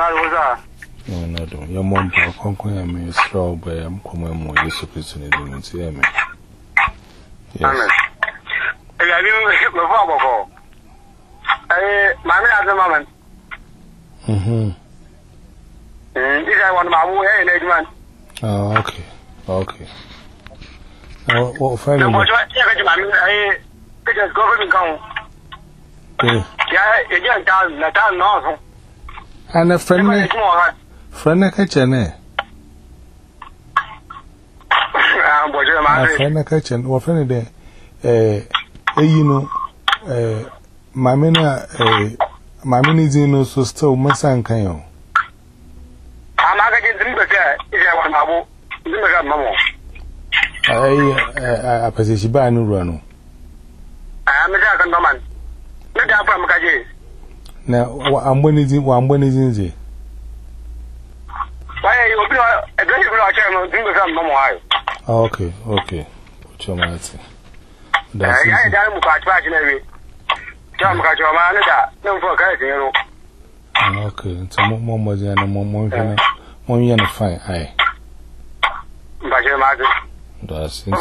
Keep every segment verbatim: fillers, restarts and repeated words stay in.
Rosa. No, no, don't. Your mom, Conquer, and me, straw by a common more discipline in the see me. Yes. I knew before. I, Mammy at the moment. Mm-hmm. This I want my way in eight months. Oh, okay. Okay. Oh, what friend? I just government come. Yeah, it just down, not down north. And a friend, friend, a kitchen, eh? A friend, a kitchen, or friend, eh? Eh, you know, eh, my mina, eh, my minizino so still Massan Kayo. I'm not getting the better if I want my book. I, I, position by no run. I am a second woman. Not down from Kaji. Now, I'm when is it one when is it? Why are you a very good channel? Do some more. Okay, okay. Put your mouth. That's I am quite passionate. John Kachomana, no for Kaji. Okay, it's a more more than a more more than a fine eye. By your mother. That's it.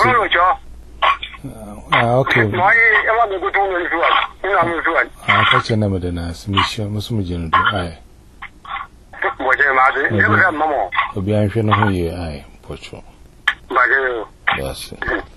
Okay. Why am I good to you? I'll catch your number then. I see Monsieur Musmujan. Aye. What your mother? Never have more. I'll be anxious to hear. Aye, Pocho. By you. That's it.